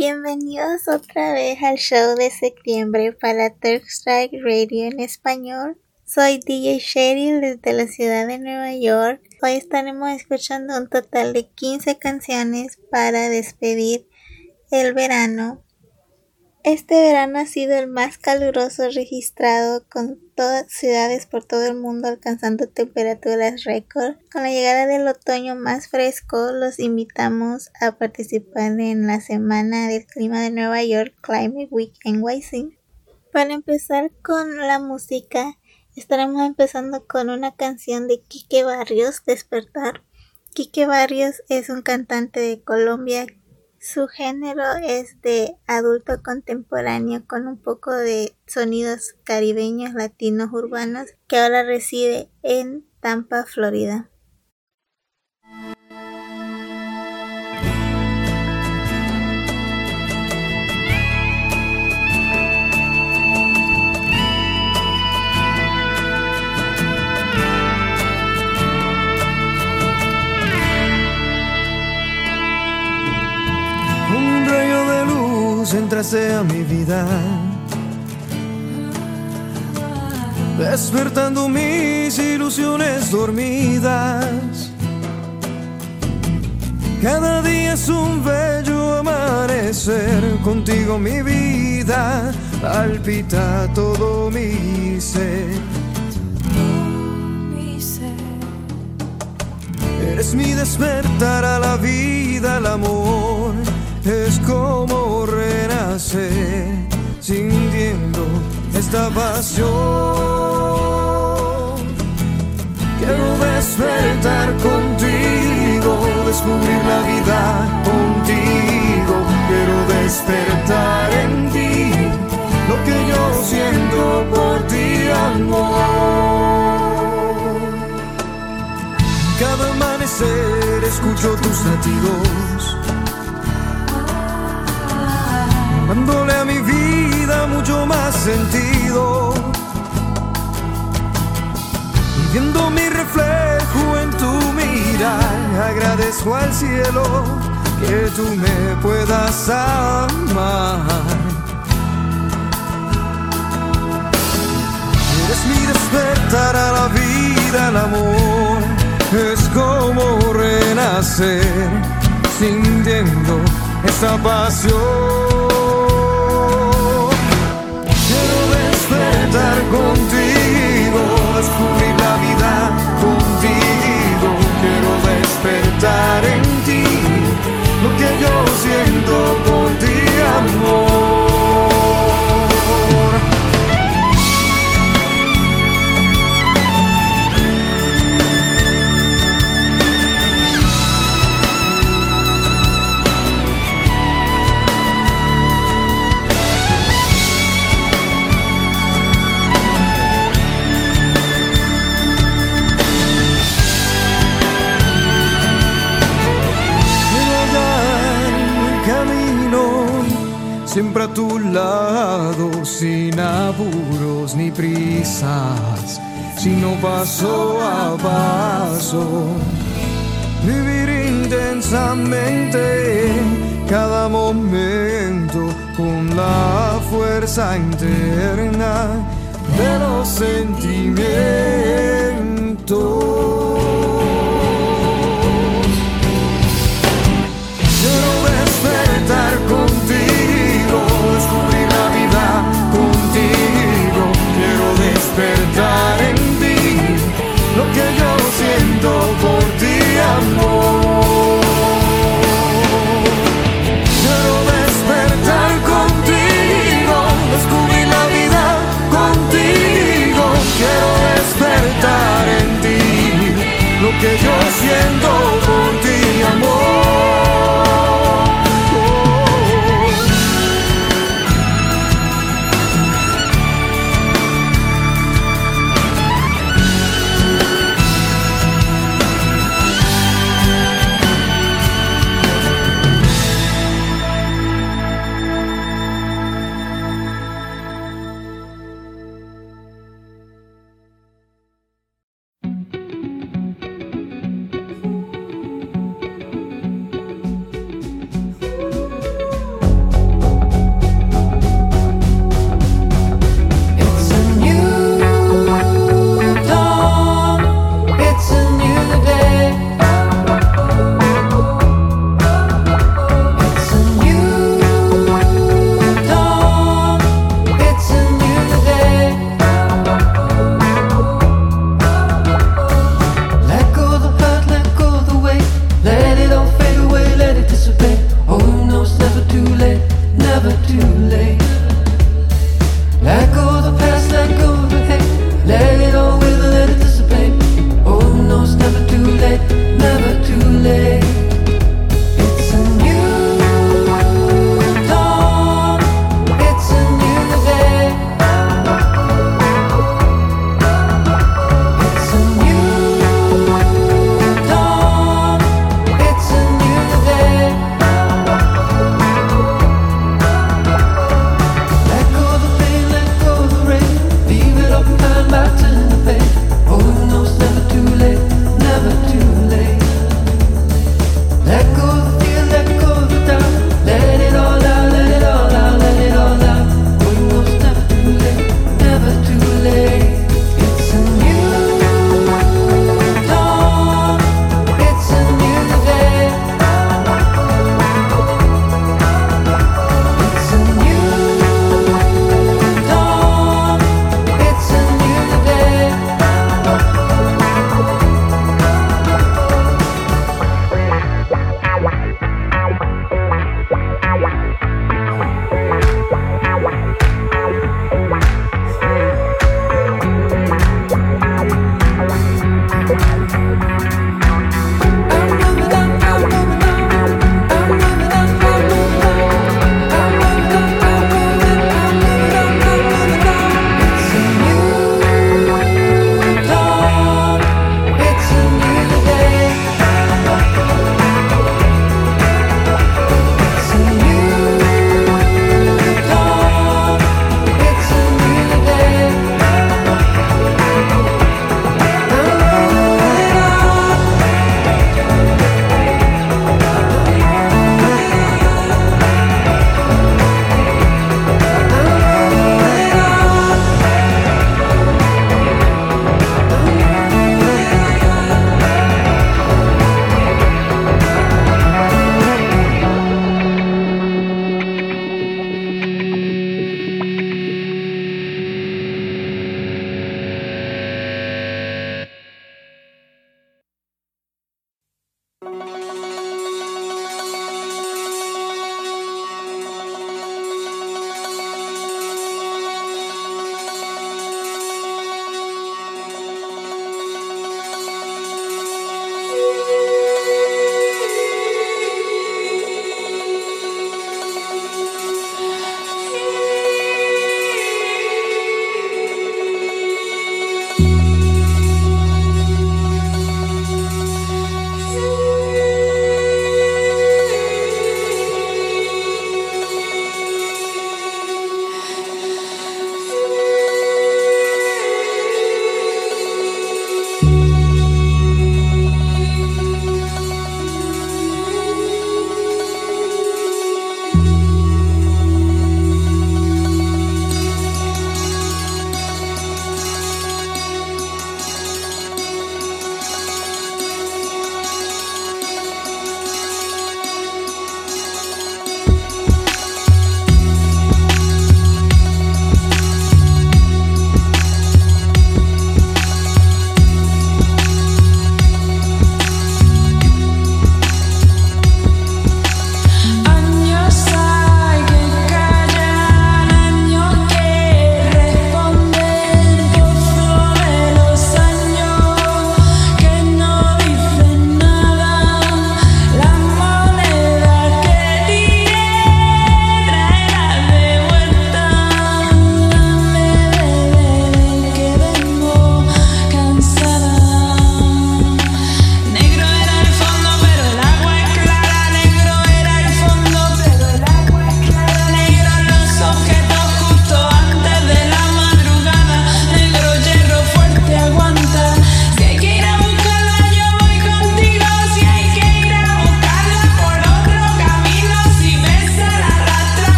Bienvenidos otra vez al show de septiembre para Third Strike Radio en español. Soy DJ Sherry desde la ciudad de Nueva York. Hoy estaremos escuchando un total de 15 canciones para despedir el verano. Este verano ha sido el más caluroso registrado, con todas ciudades por todo el mundo alcanzando temperaturas récord. Con la llegada del otoño más fresco, los invitamos a participar en la Semana del Clima de Nueva York, Climate Week NYC. Para empezar con la música, estaremos empezando con una canción de Quique Barrios, Despertar. Quique Barrios es un cantante de Colombia. Su género es de adulto contemporáneo con un poco de sonidos caribeños, latinos, urbanos, que ahora reside en Tampa, Florida. Entraste a mi vida, despertando mis ilusiones dormidas. Cada día es un bello amanecer, contigo mi vida palpita todo mi ser. Eres mi despertar a la vida, el amor es como renacer, sintiendo esta pasión. Quiero despertar contigo, descubrir la vida contigo. Quiero despertar en ti lo que yo siento por ti, amor. Cada amanecer escucho tus latidos, dándole a mi vida mucho más sentido. Y viendo mi reflejo en tu mirar, agradezco al cielo que tú me puedas amar. Eres mi despertar a la vida, el amor es como renacer, sintiendo esta pasión. Despertar contigo, descubrir la vida contigo. Quiero despertar en ti lo que yo siento por ti, amor. Siempre a tu lado, sin apuros ni prisas, sino paso a paso. Vivir intensamente cada momento con la fuerza interna de los sentimientos. Quiero despertar contigo, descubrir la vida contigo. Quiero despertar en ti lo que yo siento por ti, amor. Quiero despertar contigo, descubrir la vida contigo. Quiero despertar en ti lo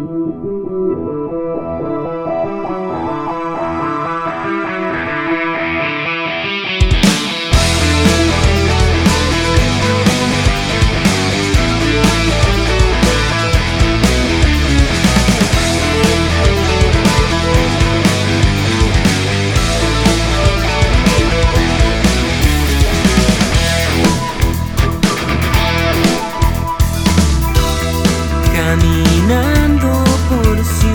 Caminando por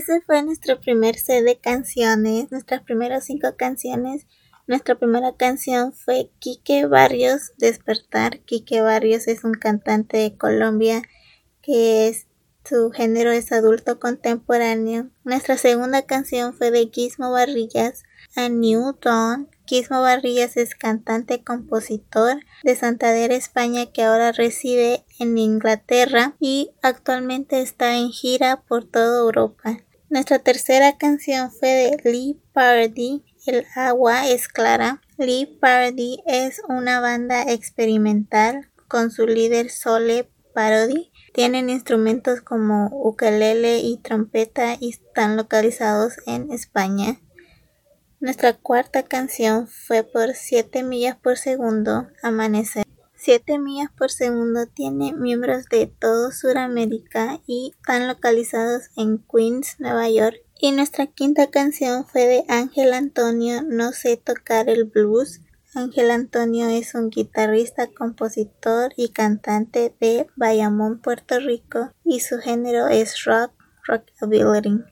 Ese fue nuestro primer set de canciones, nuestras primeras 5 canciones. Nuestra primera canción fue Quique Barrios, Despertar. Quique Barrios es un cantante de Colombia su género es adulto contemporáneo. Nuestra segunda canción fue de Gizmo Barrillas, A New Dawn. Gizmo Barrillas es cantante-compositor de Santander, España, que ahora reside en Inglaterra y actualmente está en gira por toda Europa. Nuestra tercera canción fue de Lee Parody, El agua es clara. Lee Parody es una banda experimental con su líder Sole Parody. Tienen instrumentos como ukelele y trompeta y están localizados en España. Nuestra cuarta canción fue por 7 millas por segundo, Amanecer. 7 millas por segundo tiene miembros de todo Sudamérica y están localizados en Queens, Nueva York. Y nuestra quinta canción fue de Ángel Antonio, No sé tocar el blues. Ángel Antonio es un guitarrista, compositor y cantante de Bayamón, Puerto Rico, y su género es rockabilly.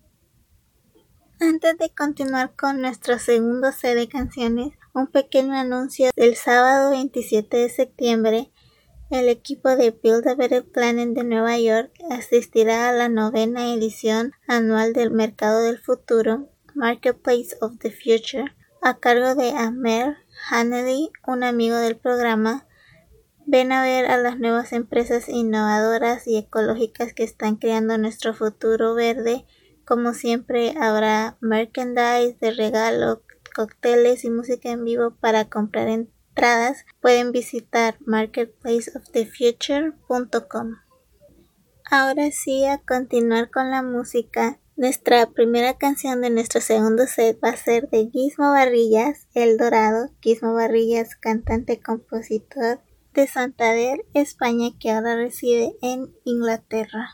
Antes de continuar con nuestro segundo set de canciones, un pequeño anuncio. El sábado 27 de septiembre, el equipo de Build a Better Planet de Nueva York asistirá a la 9ª edición anual del Mercado del Futuro, Marketplace of the Future, a cargo de Amer Hanley, un amigo del programa. Ven a ver a las nuevas empresas innovadoras y ecológicas que están creando nuestro futuro verde. Como siempre, habrá merchandise de regalo, cócteles y música en vivo. Para comprar entradas, pueden visitar marketplaceofthefuture.com. Ahora sí, a continuar con la música. Nuestra primera canción de nuestro segundo set va a ser de Gizmo Barrillas, El Dorado. Gizmo Barrillas, cantante-compositor de Santander, España, que ahora reside en Inglaterra.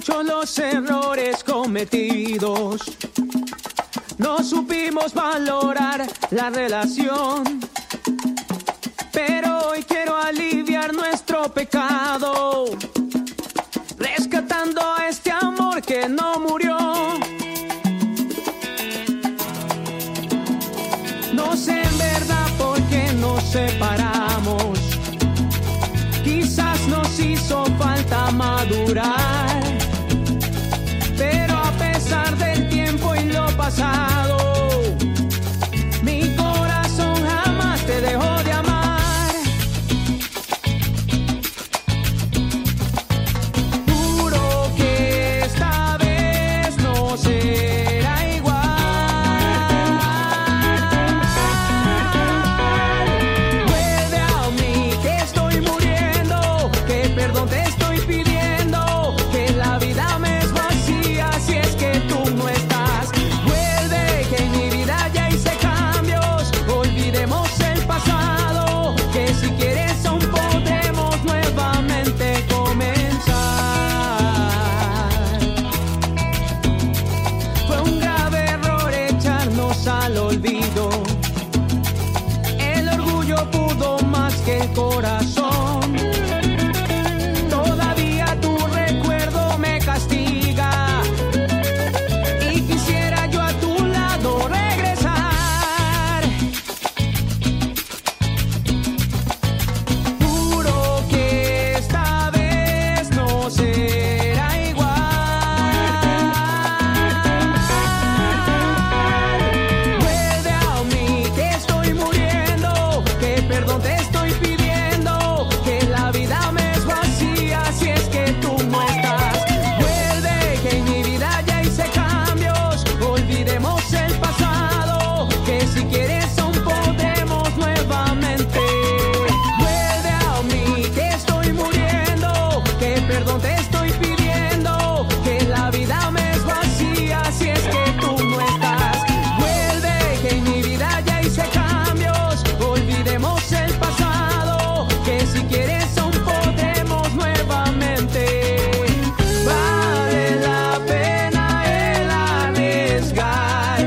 muchos los errores cometidos. No supimos valorar la relación, pero hoy quiero aliviar nuestro pecado, rescatando a este amor que no murió. No sé en verdad por qué nos separamos. Quizás nos hizo falta madurar, pero a pesar del tiempo y lo pasado, mi corazón jamás te dejó de amar. Juro que esta vez no será igual. Vuelve a mí que estoy muriendo, que perdón te estoy pidiendo, que la vida me es vacía si es que tú no estás. Vuelve que en mi vida ya hice cambios, olvidemos el pasado, que si quieres aún podemos nuevamente comenzar. Fue un grave error echarnos al olvido, el orgullo pudo más que el corazón. Todavía tu recuerdo me castiga y quisiera yo a tu lado regresar. Juro que esta vez no será igual. Vuelve a mí que estoy muriendo, que perdón te estoy pidiendo, que la vida me es vacía si es que tú no estás. Vuelve que en mi vida ya hice cambios, olvidemos el pasado, que si quieres aún podemos nuevamente. Vuelve a mí que estoy muriendo, que perdón te estoy pidiendo, que la vida me es vacía si es que tú no estás. Vuelve que en mi vida ya hice cambios, olvidemos el pasado, que si quieres aún podemos nuevamente. Vale la pena el arriesgar.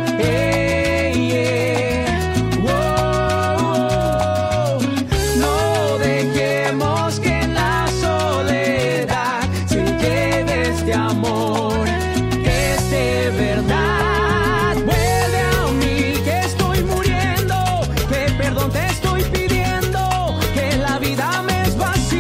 Wow. No dejemos que en la soledad se lleve este amor, que es de verdad. Vuelve a mí que estoy muriendo, que perdón te estoy pidiendo, que la vida me es vacía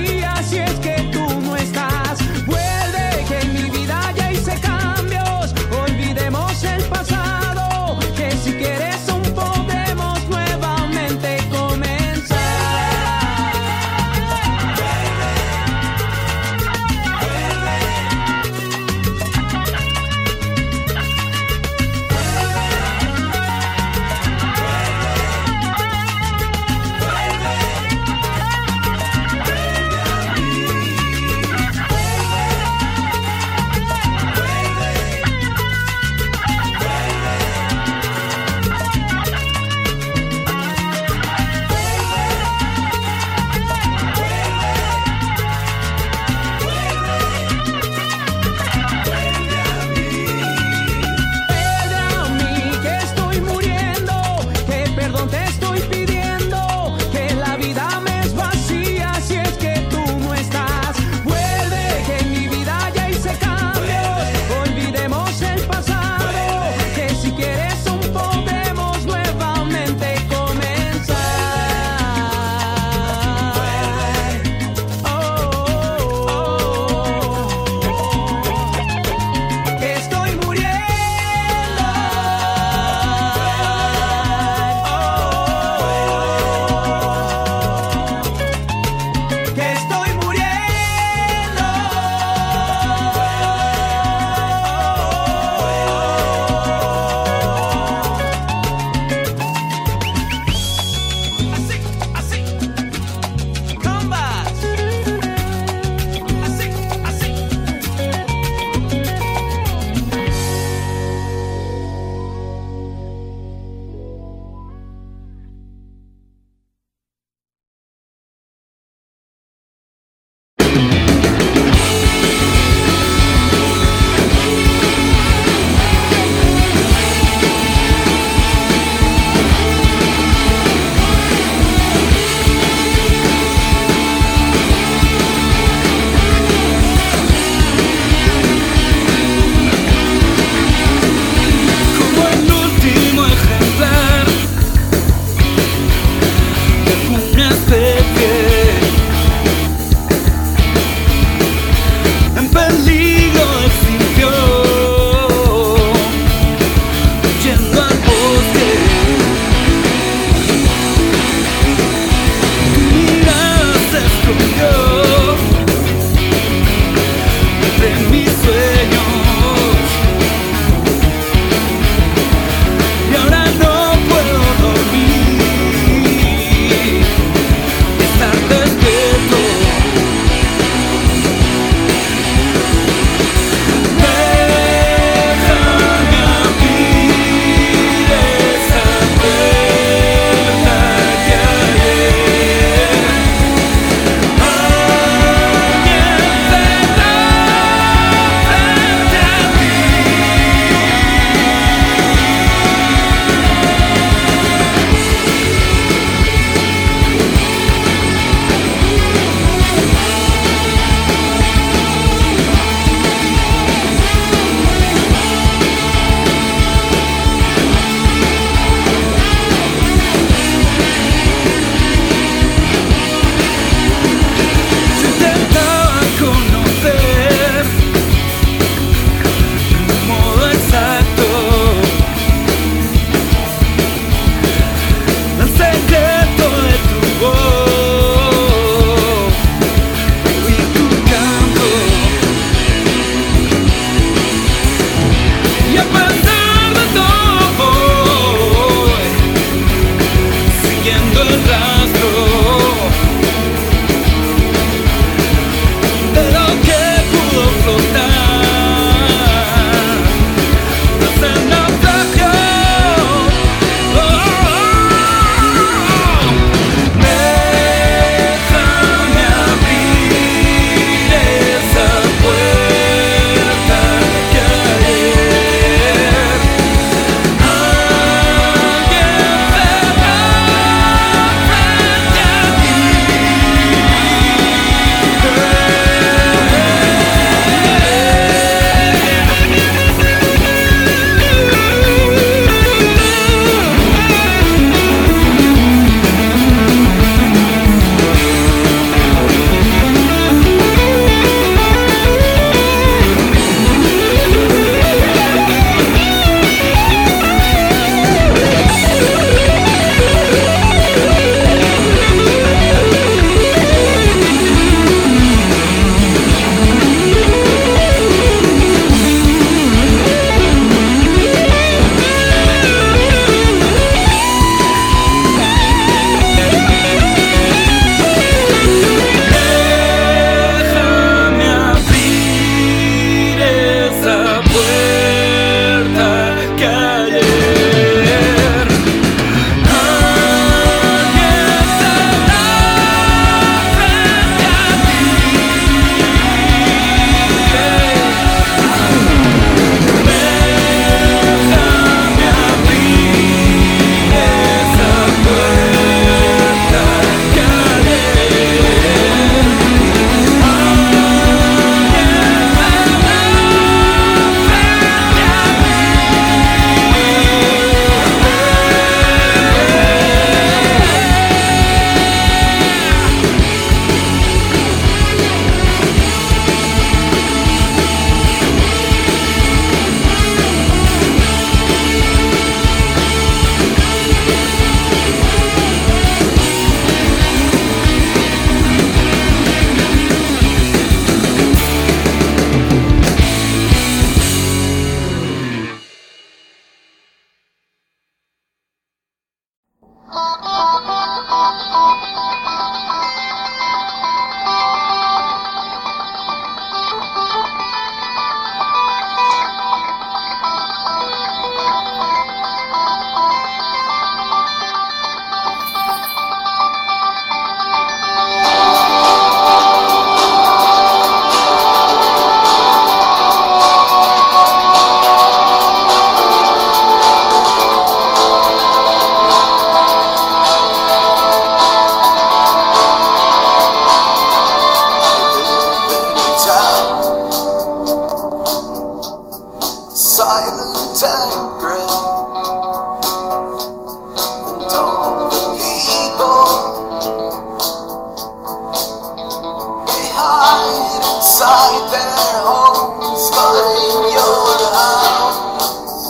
outside their homes, but in your house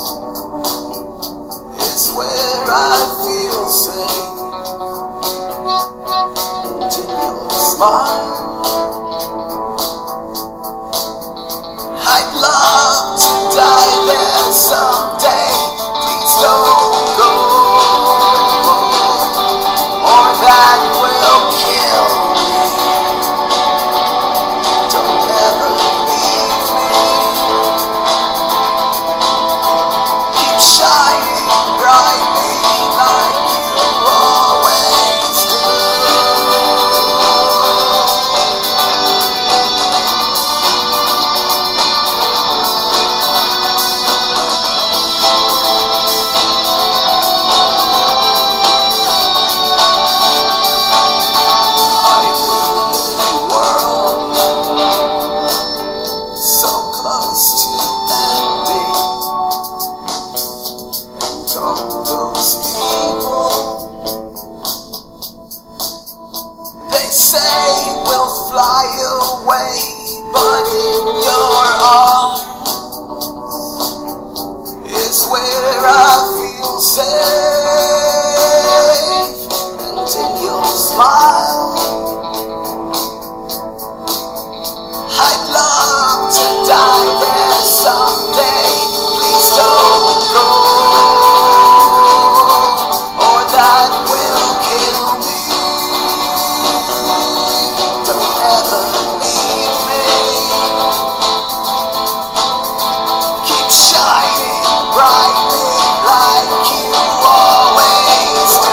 is where I feel safe. Till your smile, I'd love to die there someday. Please don't go, or that will kill me. Don't ever leave me. Keep shining brightly like you always do. So close to ending. Don't those people, they say we'll fly away, but in your arms is where I feel safe. And in your smile, I'd love to die there someday. Please don't go, or that will kill me. Don't ever leave me. Keep shining brightly like you always do.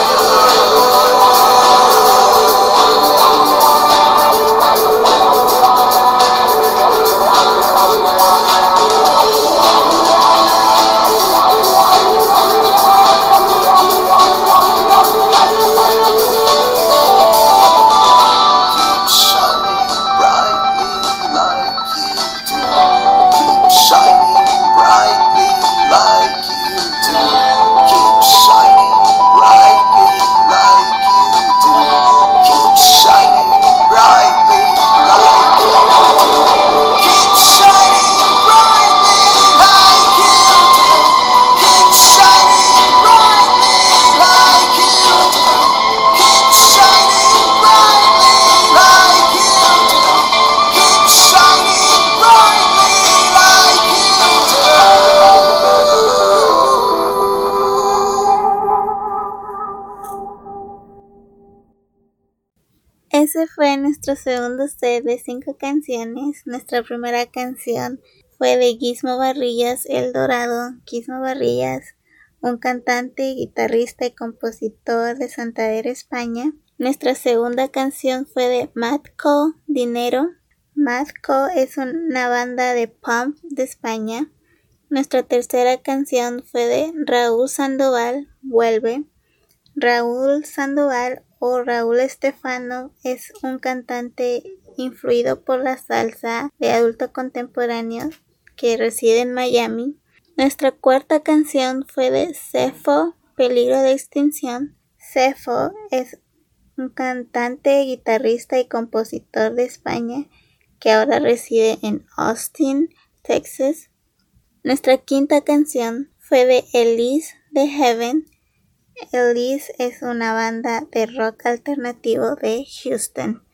Ese fue nuestro segundo set de 5 canciones. Nuestra primera canción fue de Gizmo Barrillas, El Dorado. Gizmo Barrillas, un cantante, guitarrista y compositor de Santander, España. Nuestra segunda canción fue de Matco, Dinero. Matco es una banda de punk de España. Nuestra tercera canción fue de Raúl Sandoval, Vuelve. Raúl Sandoval o Raúl Estefano es un cantante influido por la salsa de adulto contemporáneo que reside en Miami. Nuestra cuarta canción fue de Cefo, Peligro de Extinción. Cefo es un cantante, guitarrista y compositor de España que ahora reside en Austin, Texas. Nuestra quinta canción fue de Elise de Heaven. Elise es una banda de rock alternativo de Houston.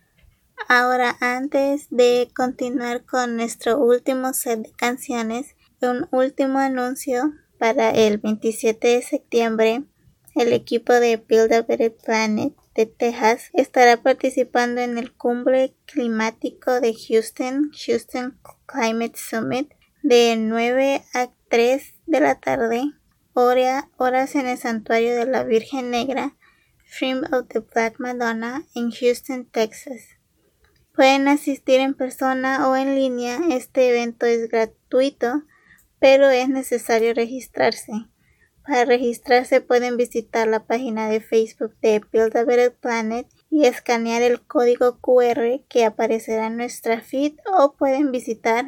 Ahora, antes de continuar con nuestro último set de canciones, un último anuncio para el 27 de septiembre. El equipo de Build a Better Planet de Texas estará participando en el Cumbre Climático de Houston Climate Summit, de 9 a 3 de la tarde, horas en el Santuario de la Virgen Negra, Shrine of the Black Madonna, en Houston, Texas. Pueden asistir en persona o en línea. Este evento es gratuito, pero es necesario registrarse. Para registrarse pueden visitar la página de Facebook de Build a Better Planet y escanear el código QR que aparecerá en nuestra feed, o pueden visitar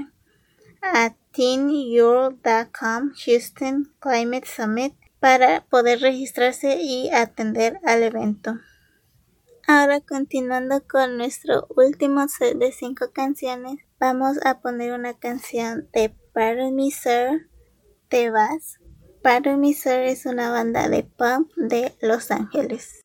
a teenworld.com Houston Climate Summit para poder registrarse y atender al evento. Ahora, continuando con nuestro último set de 5 canciones, vamos a poner una canción de Pardon Me Sir, Te Vas. Pardon Me Sir es una banda de punk de Los Ángeles.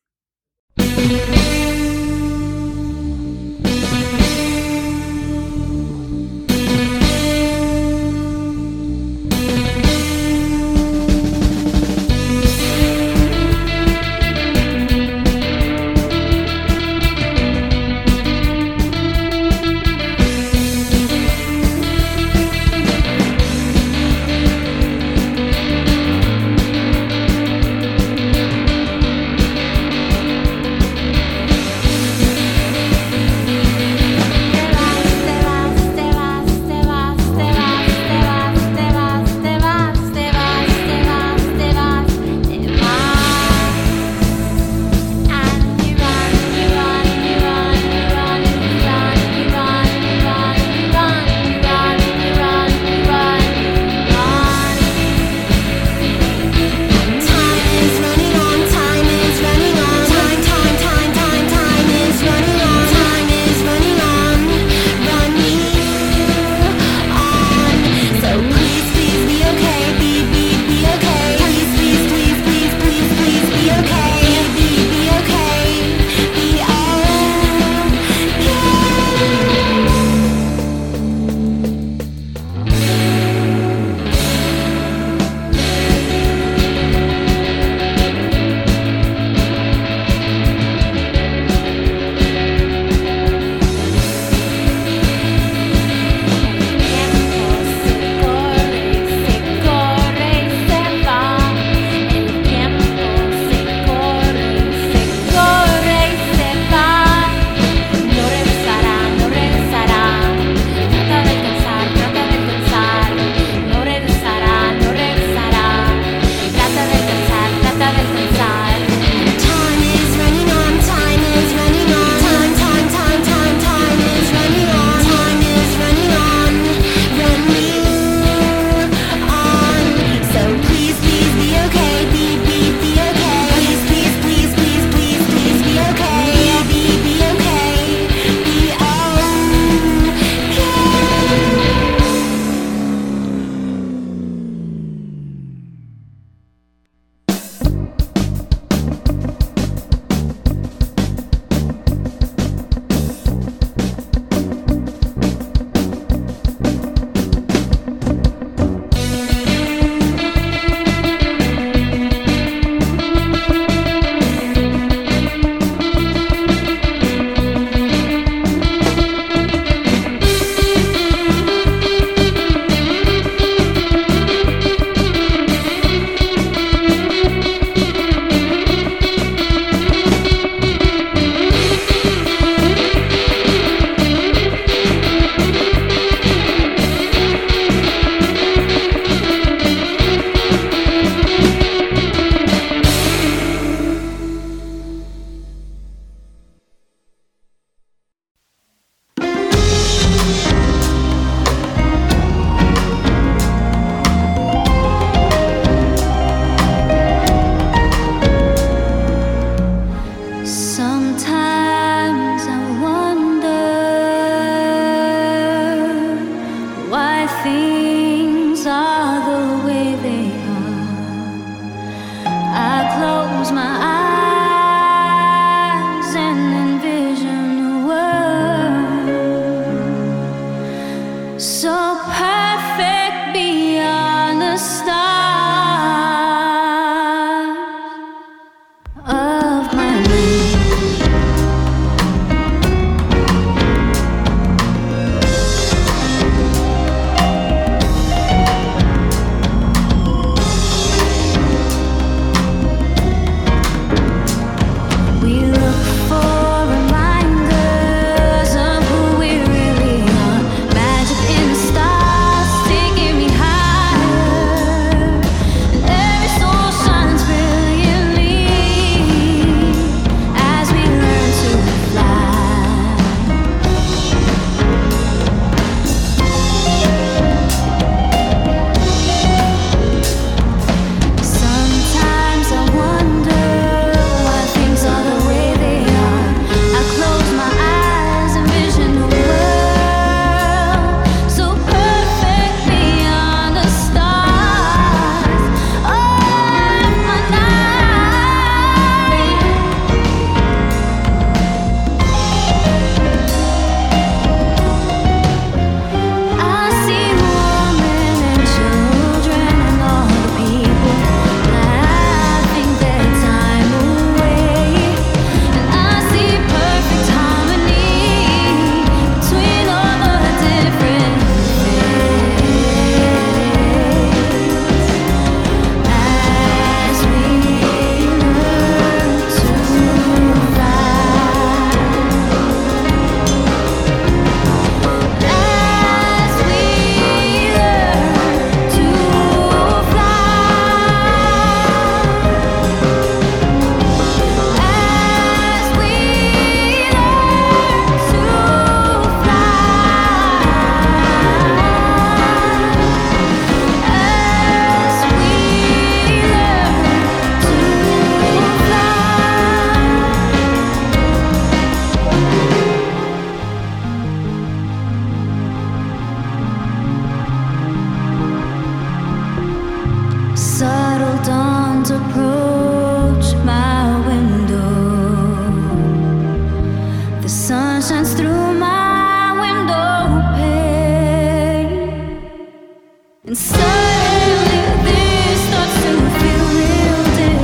through my window pane, and suddenly this starts to feel real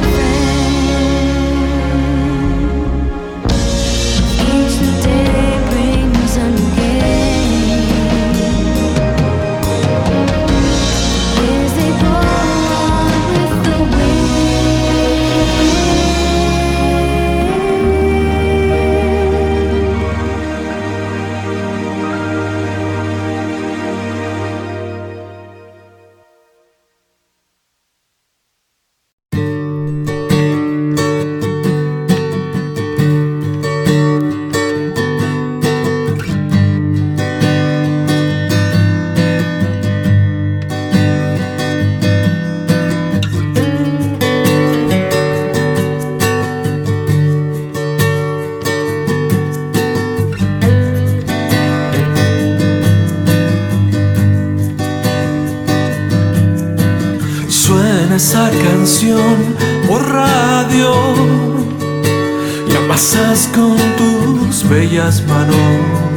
different. Each new day brings a new game. As they go on with the wind. Suena esa canción por radio y amasas con tus bellas manos.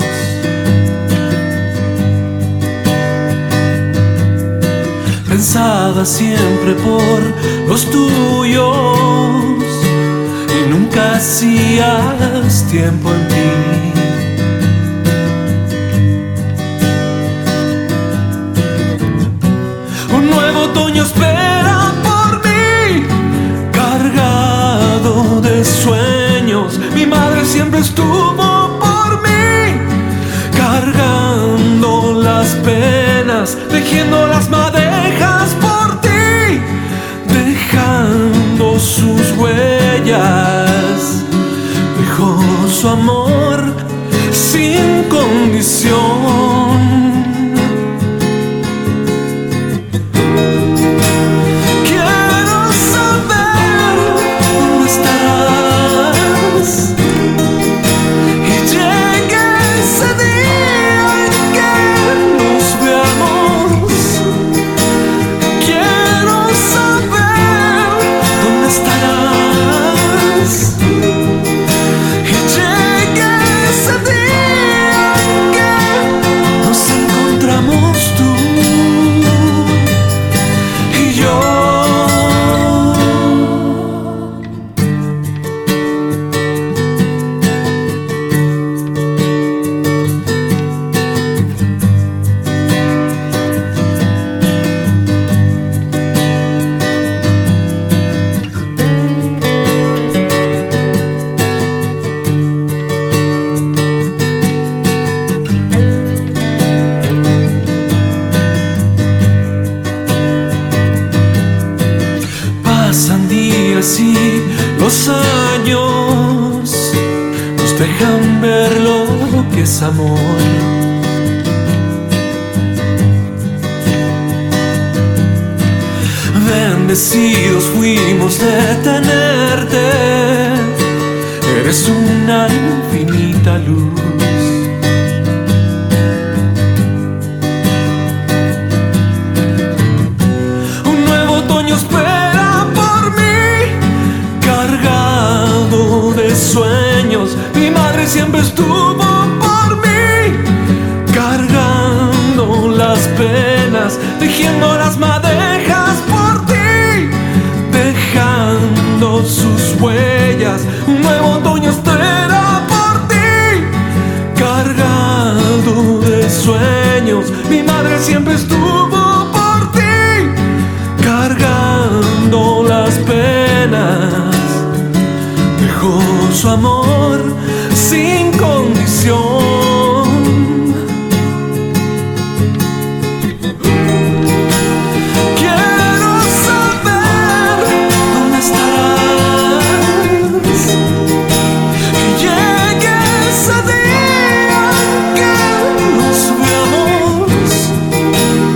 Pensada siempre por los tuyos y nunca hacías tiempo en ti. Un nuevo otoño espera por mí, cargado de sueños. Mi madre siempre estuvo por mí, cargando las penas, tejiendo las madejas por ti, dejando sus huellas. Dejó su amor sin condición. Y los años nos dejan ver lo que es amor. Bendecidos fuimos de tenerte, eres una infinita luz. Un nuevo otoño espera por mí, cargado de sueños. Mi madre siempre estuvo por mí, cargando las penas, tejiendo las madejas por ti, dejando sus huellas. Un nuevo otoño espera por ti, cargado de sueños. Mi madre siempre estuvo por ti, cargando las penas. Dejó su amor sin condición. Quiero saber dónde estarás, que llegue ese día que nos veamos.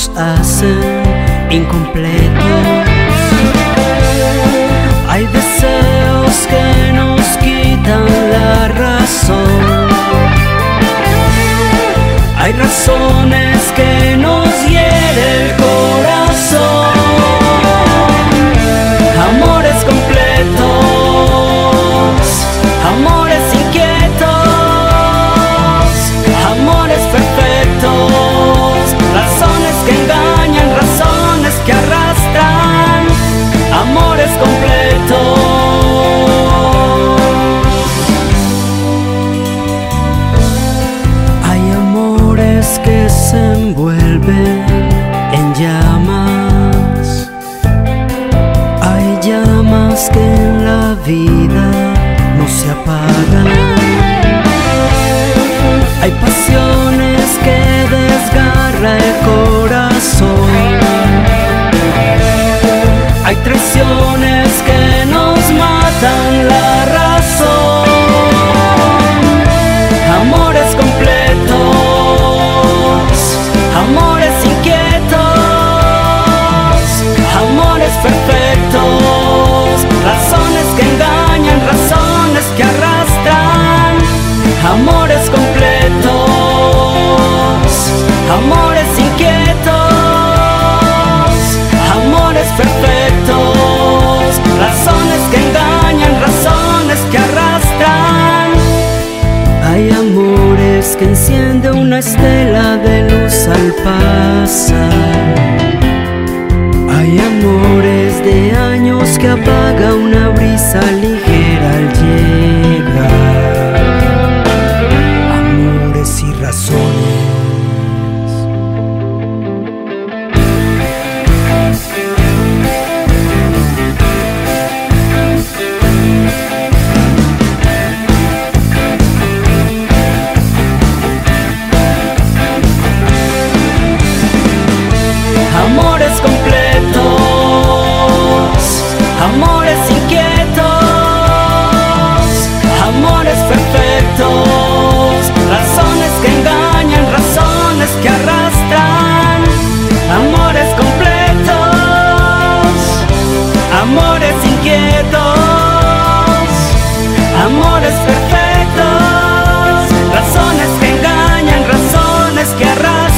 nos hacen incompletos. Hay deseos que nos quitan la razón. Hay razones que nos hieren el corazón. Amores completos, amores inquietos, amores perfectos, razones que engañan, razones que arrastran, amores completos. Hay amores que se envuelven en llamas. Hay llamas que en la vida no se apagan. Hay pasiones que desgarra el corazón. Hay traiciones que nos matan la razón. Amores completos, amores inquietos, amores perfectos, razones que engañan, razones que arrastran, amores completos, amores inquietos, amores perfectos, razones que engañan, razones que arrastran. Hay amores que encienden una estela de luz al pasar. Hay amores de años que apaga una brisa ligera al llegar. Amores y razones. Amores completos, amores inquietos, amores perfectos, razones que engañan, razones que arrastran, amores completos, amores inquietos, amores perfectos, razones que engañan, razones que arrastran.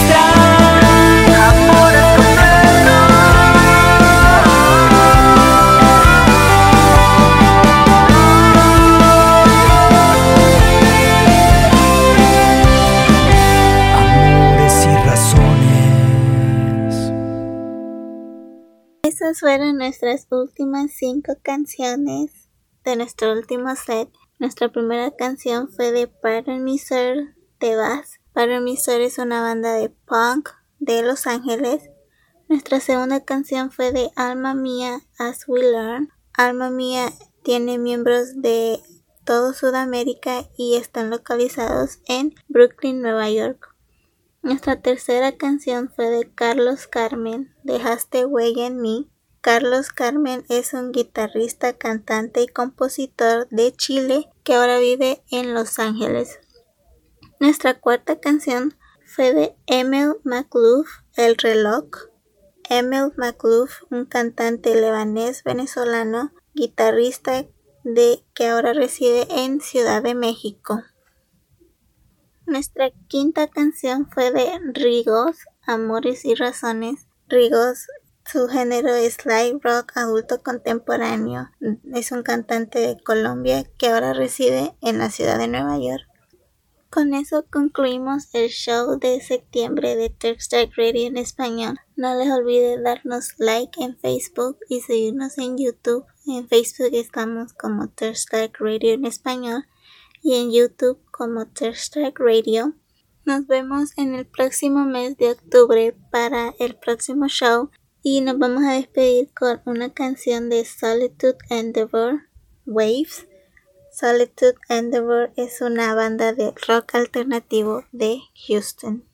Esas fueron nuestras últimas 5 canciones de nuestro último set. Nuestra primera canción fue de Pardon Me Sir de Bass. Pardon Me Sir es una banda de punk de Los Ángeles. Nuestra segunda canción fue de Alma Mía As We Learn. Alma Mía tiene miembros de todo Sudamérica y están localizados en Brooklyn, Nueva York. Nuestra tercera canción fue de Carlos Carmen, Dejaste Huella en Mí. Carlos Carmen es un guitarrista, cantante y compositor de Chile que ahora vive en Los Ángeles. Nuestra cuarta canción fue de Emil Makhlouf, El Reloj. Emil Makhlouf, un cantante lebanés venezolano, guitarrista que ahora reside en Ciudad de México. Nuestra quinta canción fue de Rigos, Amores y Razones. Rigos, su género es light rock adulto contemporáneo. Es un cantante de Colombia que ahora reside en la ciudad de Nueva York. Con eso concluimos el show de septiembre de Third Strike Radio en español. No les olvide darnos like en Facebook y seguirnos en YouTube. En Facebook estamos como Third Strike Radio en español y en YouTube como Third Strike Radio. Nos vemos en el próximo mes de octubre para el próximo show y nos vamos a despedir con una canción de Solitude Endeavor, Waves. Solitude Endeavor es una banda de rock alternativo de Houston.